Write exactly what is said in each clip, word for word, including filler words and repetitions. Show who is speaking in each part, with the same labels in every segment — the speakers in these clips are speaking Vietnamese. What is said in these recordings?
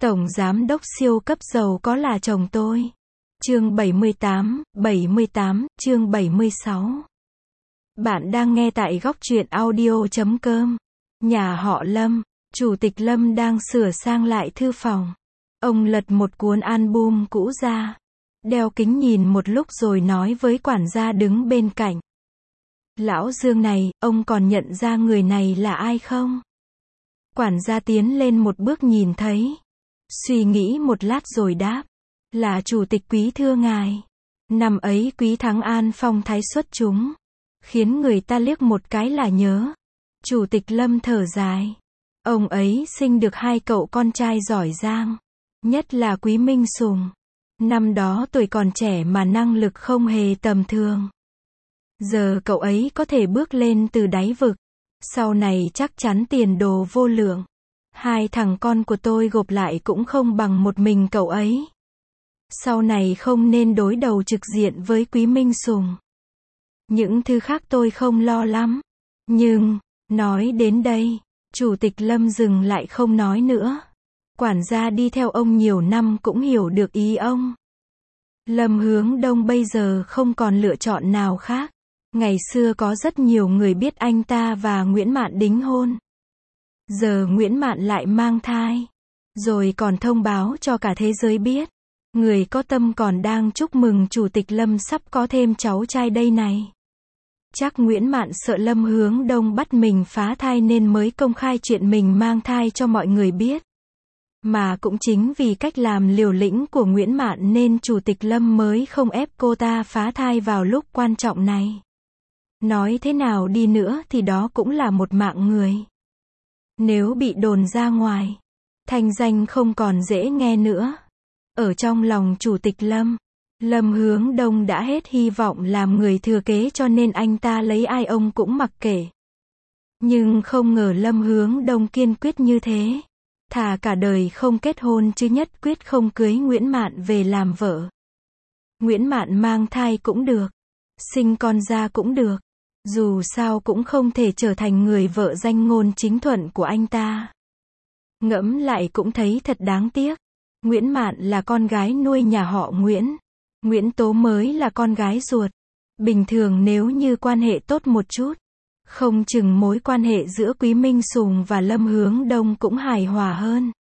Speaker 1: Tổng giám đốc siêu cấp giàu có là chồng tôi. Chương bảy mươi tám, bảy mươi tám, chương bảy mươi sáu. Bạn đang nghe tại góc truyện audio chấm com. Nhà họ Lâm, Chủ tịch Lâm đang sửa sang lại thư phòng. Ông lật một cuốn album cũ ra, đeo kính nhìn một lúc rồi nói với quản gia đứng bên cạnh. Lão Dương này, ông còn nhận ra người này là ai không? Quản gia tiến lên một bước nhìn thấy. Suy nghĩ một lát rồi đáp. Là chủ tịch Quý thưa ngài. Năm ấy Quý thắng An phong thái xuất chúng, khiến người ta liếc một cái là nhớ. Chủ tịch Lâm thở dài. Ông ấy sinh được hai cậu con trai giỏi giang, nhất là Quý Minh Sùng. Năm đó tuổi còn trẻ mà năng lực không hề tầm thường. Giờ cậu ấy có thể bước lên từ đáy vực, sau này chắc chắn tiền đồ vô lượng. Hai thằng con của tôi gộp lại cũng không bằng một mình cậu ấy. Sau này không nên đối đầu trực diện với Quý Minh Sùng. Những thứ khác tôi không lo lắm. Nhưng, nói đến đây, Chủ tịch Lâm dừng lại không nói nữa. Quản gia đi theo ông nhiều năm cũng hiểu được ý ông. Lâm Hướng Đông bây giờ không còn lựa chọn nào khác. Ngày xưa có rất nhiều người biết anh ta và Nguyễn Mạn đính hôn. Giờ Nguyễn Mạn lại mang thai, rồi còn thông báo cho cả thế giới biết. Người có tâm còn đang chúc mừng Chủ tịch Lâm sắp có thêm cháu trai đây này. Chắc Nguyễn Mạn sợ Lâm Hướng Đông bắt mình phá thai nên mới công khai chuyện mình mang thai cho mọi người biết. Mà cũng chính vì cách làm liều lĩnh của Nguyễn Mạn nên Chủ tịch Lâm mới không ép cô ta phá thai vào lúc quan trọng này. Nói thế nào đi nữa thì đó cũng là một mạng người. Nếu bị đồn ra ngoài, thanh danh không còn dễ nghe nữa. Ở trong lòng Chủ tịch Lâm, Lâm Hướng Đông đã hết hy vọng làm người thừa kế cho nên anh ta lấy ai ông cũng mặc kệ. Nhưng không ngờ Lâm Hướng Đông kiên quyết như thế. Thà cả đời không kết hôn chứ nhất quyết không cưới Nguyễn Mạn về làm vợ. Nguyễn Mạn mang thai cũng được, sinh con ra cũng được. Dù sao cũng không thể trở thành người vợ danh ngôn chính thuận của anh ta. Ngẫm lại cũng thấy thật đáng tiếc. Nguyễn Mạn là con gái nuôi nhà họ Nguyễn. Nguyễn Tố mới là con gái ruột. Bình thường nếu như quan hệ tốt một chút, không chừng mối quan hệ giữa Quý Minh Sùng và Lâm Hướng Đông cũng hài hòa hơn.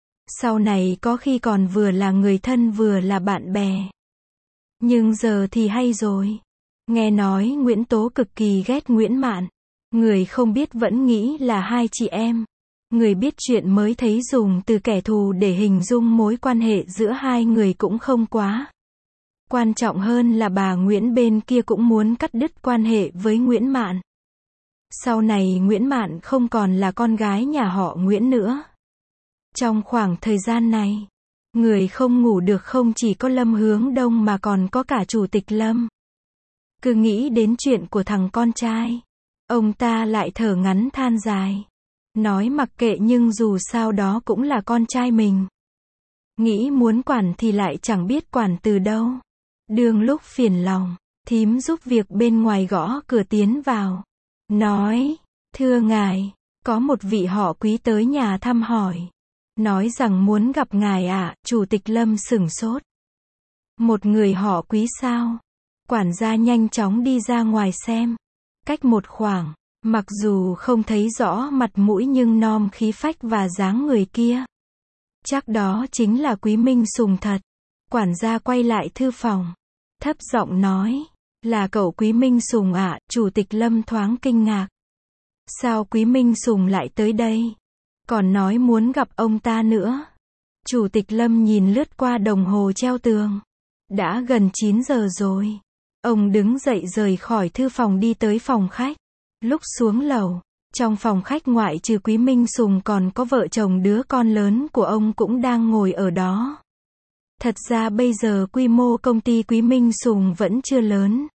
Speaker 1: Sau này có khi còn vừa là người thân vừa là bạn bè. Nhưng giờ thì hay rồi. Nghe nói Nguyễn Tố cực kỳ ghét Nguyễn Mạn. Người không biết vẫn nghĩ là hai chị em. Người biết chuyện mới thấy dùng từ kẻ thù để hình dung mối quan hệ giữa hai người cũng không quá. Quan trọng hơn là bà Nguyễn bên kia cũng muốn cắt đứt quan hệ với Nguyễn Mạn. Sau này Nguyễn Mạn không còn là con gái nhà họ Nguyễn nữa. Trong khoảng thời gian này, người không ngủ được không chỉ có Lâm Hướng Đông mà còn có cả Chủ tịch Lâm. Cứ nghĩ đến chuyện của thằng con trai, ông ta lại thở ngắn than dài. Nói mặc kệ nhưng dù sao đó cũng là con trai mình. Nghĩ muốn quản thì lại chẳng biết quản từ đâu. Đương lúc phiền lòng, thím giúp việc bên ngoài gõ cửa tiến vào. Nói, thưa ngài, có một vị họ Quý tới nhà thăm hỏi. Nói rằng muốn gặp ngài ạ. Chủ tịch Lâm sửng sốt. Một người họ Quý sao? Quản gia nhanh chóng đi ra ngoài xem. Cách một khoảng, mặc dù không thấy rõ mặt mũi nhưng nom khí phách và dáng người kia. Chắc đó chính là Quý Minh Sùng thật. Quản gia quay lại thư phòng, thấp giọng nói, là cậu Quý Minh Sùng ạ. Chủ tịch Lâm thoáng kinh ngạc. Sao Quý Minh Sùng lại tới đây? Còn nói muốn gặp ông ta nữa. Chủ tịch Lâm nhìn lướt qua đồng hồ treo tường. Đã gần chín giờ rồi. Ông đứng dậy rời khỏi thư phòng đi tới phòng khách. Lúc xuống lầu, trong phòng khách ngoại trừ Quý Minh Sùng còn có vợ chồng đứa con lớn của ông cũng đang ngồi ở đó. Thật ra bây giờ quy mô công ty Quý Minh Sùng vẫn chưa lớn.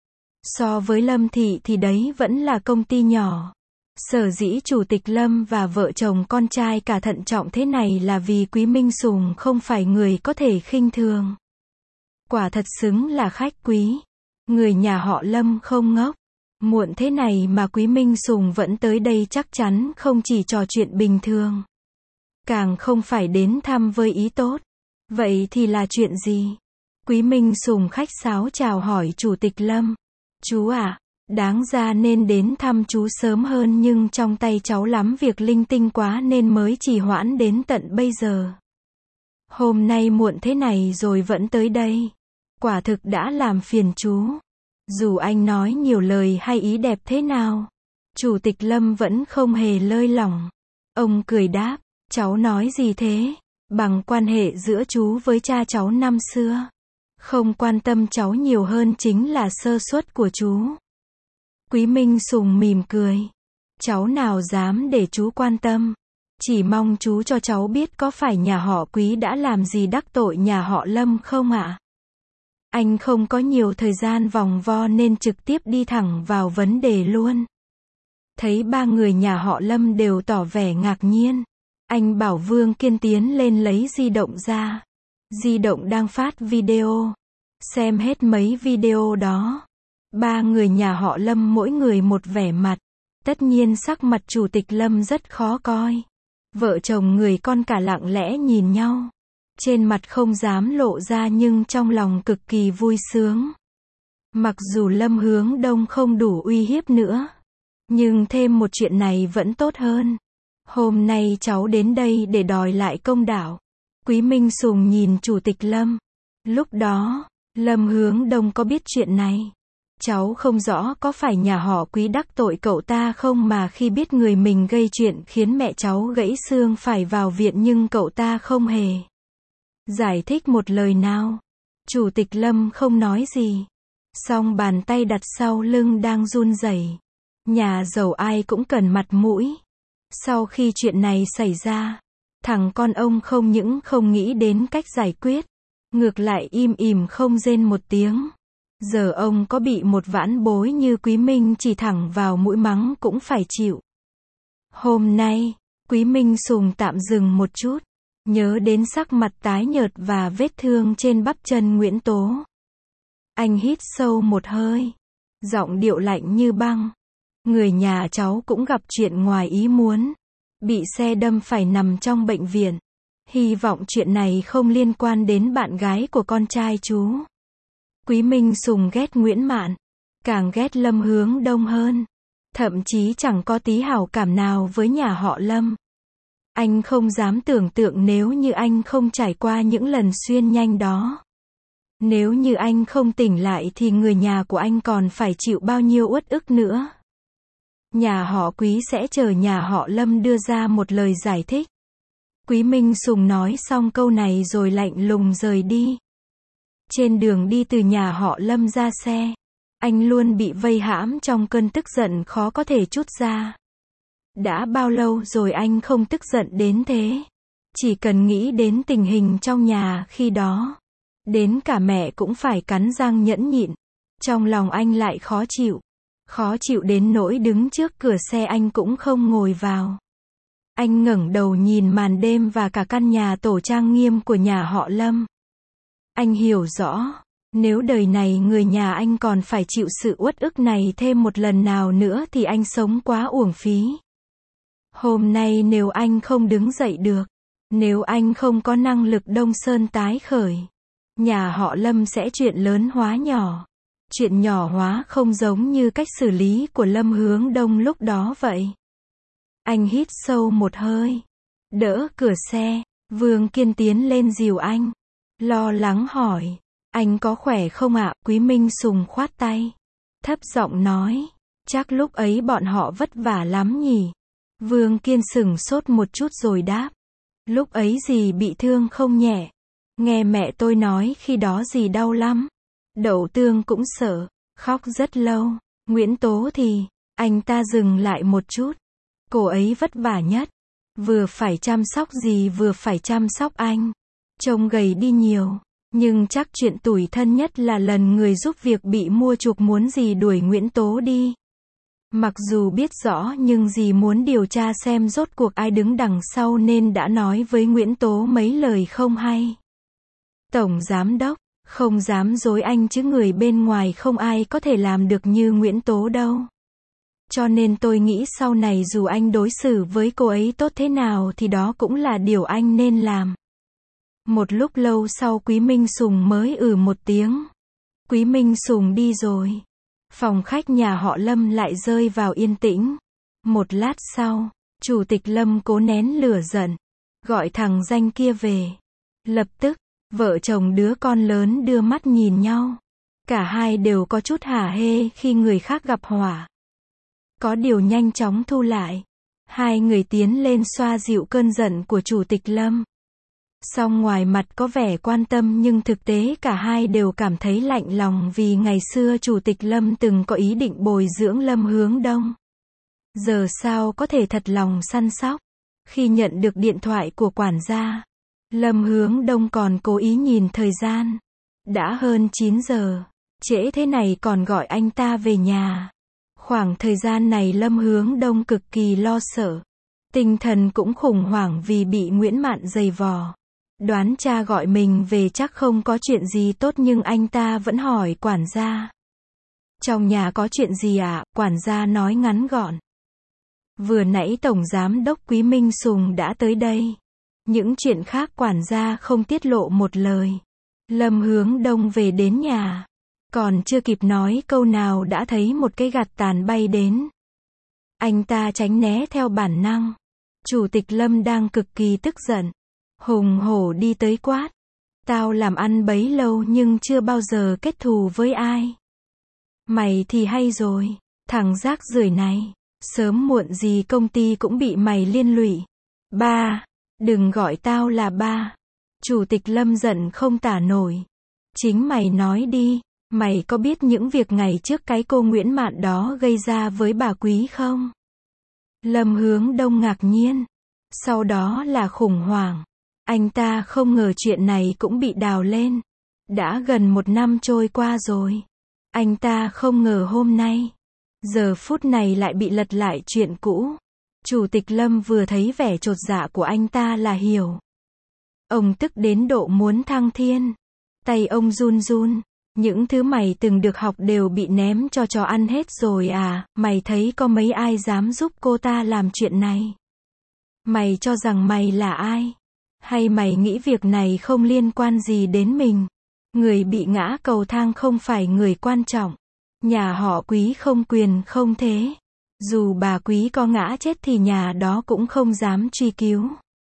Speaker 1: So với Lâm Thị thì đấy vẫn là công ty nhỏ. Sở dĩ Chủ tịch Lâm và vợ chồng con trai cả thận trọng thế này là vì Quý Minh Sùng không phải người có thể khinh thường. Quả thật xứng là khách quý. Người nhà họ Lâm không ngốc. Muộn thế này mà Quý Minh Sùng vẫn tới đây chắc chắn không chỉ trò chuyện bình thường. càng không phải đến thăm với ý tốt. Vậy thì là chuyện gì? Quý Minh Sùng khách sáo chào hỏi Chủ tịch Lâm. Chú à, đáng ra nên đến thăm chú sớm hơn nhưng trong tay cháu lắm việc linh tinh quá nên mới trì hoãn đến tận bây giờ. Hôm nay muộn thế này rồi vẫn tới đây. Quả thực đã làm phiền chú. Dù anh nói nhiều lời hay ý đẹp thế nào, Chủ tịch Lâm vẫn không hề lơi lỏng. Ông cười đáp, cháu nói gì thế? Bằng quan hệ giữa chú với cha cháu năm xưa. Không quan tâm cháu nhiều hơn chính là sơ suất của chú. Quý Minh Sùng mỉm cười. Cháu nào dám để chú quan tâm. Chỉ mong chú cho cháu biết có phải nhà họ Quý đã làm gì đắc tội nhà họ Lâm không ạ? Anh không có nhiều thời gian vòng vo nên trực tiếp đi thẳng vào vấn đề luôn. Thấy ba người nhà họ Lâm đều tỏ vẻ ngạc nhiên. Anh bảo Vương Kiên tiến lên lấy di động ra. Di động đang phát video. Xem hết mấy video đó. Ba người nhà họ Lâm mỗi người một vẻ mặt. Tất nhiên sắc mặt Chủ tịch Lâm rất khó coi. Vợ chồng người con cả lặng lẽ nhìn nhau. Trên mặt không dám lộ ra nhưng trong lòng cực kỳ vui sướng. Mặc dù Lâm Hướng Đông không đủ uy hiếp nữa. Nhưng thêm một chuyện này vẫn tốt hơn. Hôm nay cháu đến đây để đòi lại công đạo. Quý Minh Sùng nhìn Chủ tịch Lâm. Lúc đó, Lâm Hướng Đông có biết chuyện này. Cháu không rõ có phải nhà họ Quý đắc tội cậu ta không mà khi biết người mình gây chuyện khiến mẹ cháu gãy xương phải vào viện nhưng cậu ta không hề giải thích một lời nào. Chủ tịch Lâm không nói gì. Song bàn tay đặt sau lưng đang run rẩy. Nhà giàu ai cũng cần mặt mũi. Sau khi chuyện này xảy ra, thằng con ông không những không nghĩ đến cách giải quyết, ngược lại im ỉm không rên một tiếng. Giờ ông có bị một vãn bối như Quý Minh chỉ thẳng vào mũi mắng cũng phải chịu. Hôm nay, Quý Minh Sùng tạm dừng một chút, nhớ đến sắc mặt tái nhợt và vết thương trên bắp chân Nguyễn Tố. Anh hít sâu một hơi, giọng điệu lạnh như băng. Người nhà cháu cũng gặp chuyện ngoài ý muốn, bị xe đâm phải nằm trong bệnh viện. Hy vọng chuyện này không liên quan đến bạn gái của con trai chú. Quý Minh Sùng ghét Nguyễn Mạn, càng ghét Lâm Hướng Đông hơn. Thậm chí chẳng có tí hảo cảm nào với nhà họ Lâm. Anh không dám tưởng tượng nếu như anh không trải qua những lần xuyên nhanh đó. Nếu như anh không tỉnh lại thì người nhà của anh còn phải chịu bao nhiêu uất ức nữa. Nhà họ Quý sẽ chờ nhà họ Lâm đưa ra một lời giải thích. Quý Minh Sùng nói xong câu này rồi lạnh lùng rời đi. Trên đường đi từ nhà họ Lâm ra xe, anh luôn bị vây hãm trong cơn tức giận khó có thể trút ra. Đã bao lâu rồi anh không tức giận đến thế? Chỉ cần nghĩ đến tình hình trong nhà khi đó, đến cả mẹ cũng phải cắn răng nhẫn nhịn. Trong lòng anh lại khó chịu. Khó chịu đến nỗi đứng trước cửa xe anh cũng không ngồi vào. Anh ngẩng đầu nhìn màn đêm và cả căn nhà tổ trang nghiêm của nhà họ Lâm. Anh hiểu rõ, nếu đời này người nhà anh còn phải chịu sự uất ức này thêm một lần nào nữa thì anh sống quá uổng phí. Hôm nay nếu anh không đứng dậy được, nếu anh không có năng lực Đông Sơn tái khởi, nhà họ Lâm sẽ chuyện lớn hóa nhỏ. Chuyện nhỏ hóa không giống như cách xử lý của Lâm Hướng Đông lúc đó vậy. Anh hít sâu một hơi, đỡ cửa xe, Vương Kiên tiến lên dìu anh. Lo lắng hỏi, anh có khỏe không ạ? Quý Minh Sùng khoát tay, thấp giọng nói, chắc lúc ấy bọn họ vất vả lắm nhỉ. Vương Kiên sửng sốt một chút rồi đáp, lúc ấy dì bị thương không nhẹ. Nghe mẹ tôi nói khi đó dì đau lắm. Đậu Tương cũng sợ, khóc rất lâu. Nguyễn Tố thì, anh ta dừng lại một chút. Cô ấy vất vả nhất. Vừa phải chăm sóc dì vừa phải chăm sóc anh. Trông gầy đi nhiều. Nhưng chắc chuyện tủi thân nhất là lần người giúp việc bị mua chuộc muốn dì đuổi Nguyễn Tố đi. Mặc dù biết rõ nhưng dì muốn điều tra xem rốt cuộc ai đứng đằng sau nên đã nói với Nguyễn Tố mấy lời không hay. Tổng giám đốc, không dám dối anh chứ người bên ngoài không ai có thể làm được như Nguyễn Tố đâu. Cho nên tôi nghĩ sau này dù anh đối xử với cô ấy tốt thế nào thì đó cũng là điều anh nên làm. Một lúc lâu sau Quý Minh Sùng mới ừ một tiếng. Quý Minh Sùng đi rồi. Phòng khách nhà họ Lâm lại rơi vào yên tĩnh. Một lát sau, Chủ tịch Lâm cố nén lửa giận, gọi thằng danh kia về. Lập tức, vợ chồng đứa con lớn đưa mắt nhìn nhau. Cả hai đều có chút hả hê khi người khác gặp họa. Có điều nhanh chóng thu lại. Hai người tiến lên xoa dịu cơn giận của Chủ tịch Lâm. Song ngoài mặt có vẻ quan tâm nhưng thực tế cả hai đều cảm thấy lạnh lòng vì ngày xưa Chủ tịch Lâm từng có ý định bồi dưỡng Lâm Hướng Đông. Giờ sao có thể thật lòng săn sóc. Khi nhận được điện thoại của quản gia, Lâm Hướng Đông còn cố ý nhìn thời gian. Đã hơn chín giờ, trễ thế này còn gọi anh ta về nhà. Khoảng thời gian này Lâm Hướng Đông cực kỳ lo sợ. Tinh thần cũng khủng hoảng vì bị Nguyễn Mạn giày vò. Đoán cha gọi mình về chắc không có chuyện gì tốt nhưng anh ta vẫn hỏi quản gia. Trong nhà có chuyện gì ạ? Quản gia nói ngắn gọn. Vừa nãy Tổng Giám đốc Quý Minh Sùng đã tới đây. Những chuyện khác quản gia không tiết lộ một lời. Lâm Hướng Đông về đến nhà. Còn chưa kịp nói câu nào đã thấy một cái gạt tàn bay đến. Anh ta tránh né theo bản năng. Chủ tịch Lâm đang cực kỳ tức giận. Hùng hổ đi tới quát. Tao làm ăn bấy lâu nhưng chưa bao giờ kết thù với ai. Mày thì hay rồi. Thằng rác rưởi này. Sớm muộn gì công ty cũng bị mày liên lụy. Ba. Đừng gọi tao là ba. Chủ tịch Lâm giận không tả nổi. Chính mày nói đi. Mày có biết những việc ngày trước cái cô Nguyễn Mạn đó gây ra với bà Quý không? Lâm Hướng Đông ngạc nhiên. Sau đó là khủng hoảng. Anh ta không ngờ chuyện này cũng bị đào lên. Đã gần một năm trôi qua rồi. Anh ta không ngờ hôm nay, giờ phút này lại bị lật lại chuyện cũ. Chủ tịch Lâm vừa thấy vẻ chột dạ của anh ta là hiểu. Ông tức đến độ muốn thăng thiên. Tay ông run run. Những thứ mày từng được học đều bị ném cho chó ăn hết rồi à? Mày thấy có mấy ai dám giúp cô ta làm chuyện này? Mày cho rằng mày là ai? Hay mày nghĩ việc này không liên quan gì đến mình? Người bị ngã cầu thang không phải người quan trọng. Nhà họ Quý không quyền không thế. Dù bà Quý có ngã chết thì nhà đó cũng không dám truy cứu.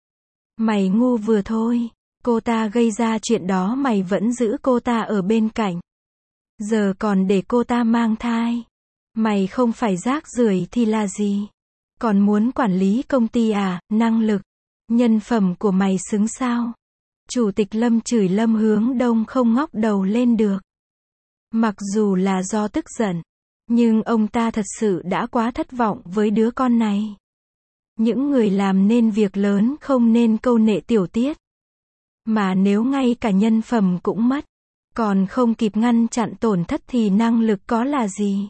Speaker 1: Mày ngu vừa thôi. Cô ta gây ra chuyện đó mày vẫn giữ cô ta ở bên cạnh. Giờ còn để cô ta mang thai. Mày không phải rác rưởi thì là gì? Còn muốn quản lý công ty à? Năng lực, nhân phẩm của mày xứng sao? Chủ tịch Lâm chửi Lâm Hướng Đông không ngóc đầu lên được. Mặc dù là do tức giận, nhưng ông ta thật sự đã quá thất vọng với đứa con này. Những người làm nên việc lớn không nên câu nệ tiểu tiết. Mà nếu ngay cả nhân phẩm cũng mất, còn không kịp ngăn chặn tổn thất thì năng lực có là gì?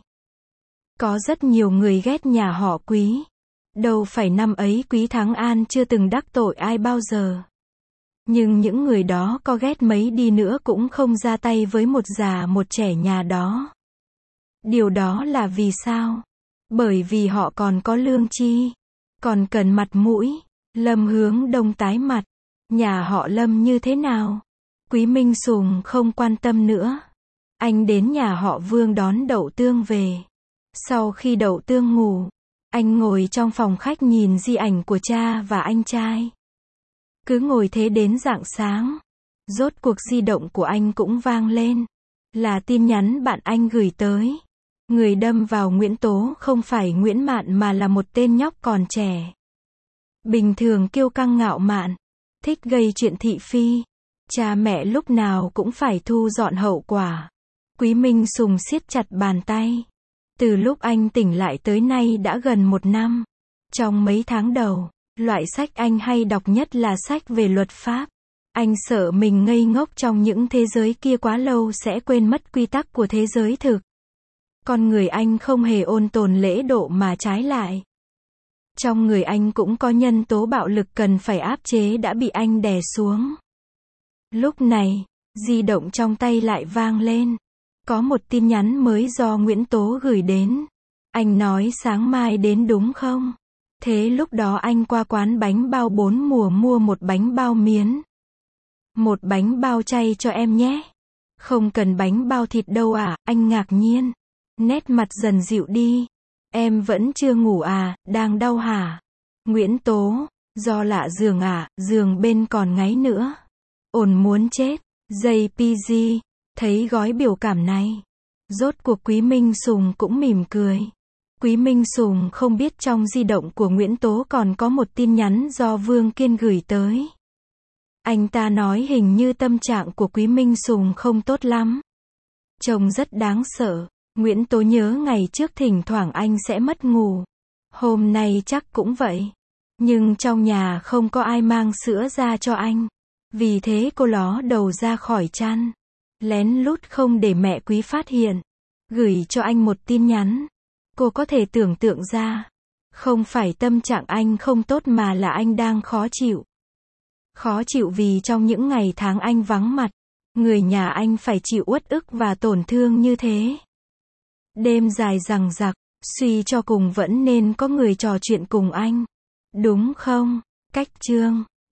Speaker 1: Có rất nhiều người ghét nhà họ Quý. Đâu phải năm ấy Quý Thắng An chưa từng đắc tội ai bao giờ. Nhưng những người đó có ghét mấy đi nữa cũng không ra tay với một già một trẻ nhà đó. Điều đó là vì sao? Bởi vì họ còn có lương tri, còn cần mặt mũi. Lâm Hướng Đông tái mặt. Nhà họ Lâm như thế nào? Quý Minh Sùng không quan tâm nữa. Anh đến nhà họ Vương đón Đậu Tương về. Sau khi Đậu Tương ngủ, anh ngồi trong phòng khách nhìn di ảnh của cha và anh trai. Cứ ngồi thế đến rạng sáng. Rốt cuộc di động của anh cũng vang lên. Là tin nhắn bạn anh gửi tới. Người đâm vào Nguyễn Tố không phải Nguyễn Mạn mà là một tên nhóc còn trẻ. Bình thường kiêu căng ngạo mạn, thích gây chuyện thị phi. Cha mẹ lúc nào cũng phải thu dọn hậu quả. Quý Minh Sùng siết chặt bàn tay. Từ lúc anh tỉnh lại tới nay đã gần một năm. Trong mấy tháng đầu, loại sách anh hay đọc nhất là sách về luật pháp. Anh sợ mình ngây ngốc trong những thế giới kia quá lâu sẽ quên mất quy tắc của thế giới thực. Con người anh không hề ôn tồn lễ độ mà trái lại. Trong người anh cũng có nhân tố bạo lực cần phải áp chế đã bị anh đè xuống. Lúc này, di động trong tay lại vang lên. Có một tin nhắn mới do Nguyễn Tố gửi đến. Anh nói sáng mai đến đúng không? Thế lúc đó anh qua quán bánh bao bốn mùa mua một bánh bao miến. Một bánh bao chay cho em nhé. Không cần bánh bao thịt đâu à, anh ngạc nhiên. Nét mặt dần dịu đi. Em vẫn chưa ngủ à, đang đau hả? Nguyễn Tố, do lạ giường à, giường bên còn ngáy nữa. Ổn muốn chết. gi pê giê, thấy gói biểu cảm này. Rốt cuộc Quý Minh Sùng cũng mỉm cười. Quý Minh Sùng không biết trong di động của Nguyễn Tố còn có một tin nhắn do Vương Kiên gửi tới. Anh ta nói hình như tâm trạng của Quý Minh Sùng không tốt lắm. Trông rất đáng sợ. Nguyễn Tố nhớ ngày trước thỉnh thoảng anh sẽ mất ngủ. Hôm nay chắc cũng vậy. Nhưng trong nhà không có ai mang sữa ra cho anh. Vì thế cô ló đầu ra khỏi chăn. Lén lút không để mẹ Quý phát hiện. Gửi cho anh một tin nhắn. Cô có thể tưởng tượng ra. Không phải tâm trạng anh không tốt mà là anh đang khó chịu. Khó chịu vì trong những ngày tháng anh vắng mặt, người nhà anh phải chịu uất ức và tổn thương như thế. Đêm dài dằng dặc, suy cho cùng vẫn nên có người trò chuyện cùng anh. Đúng không? Cách chương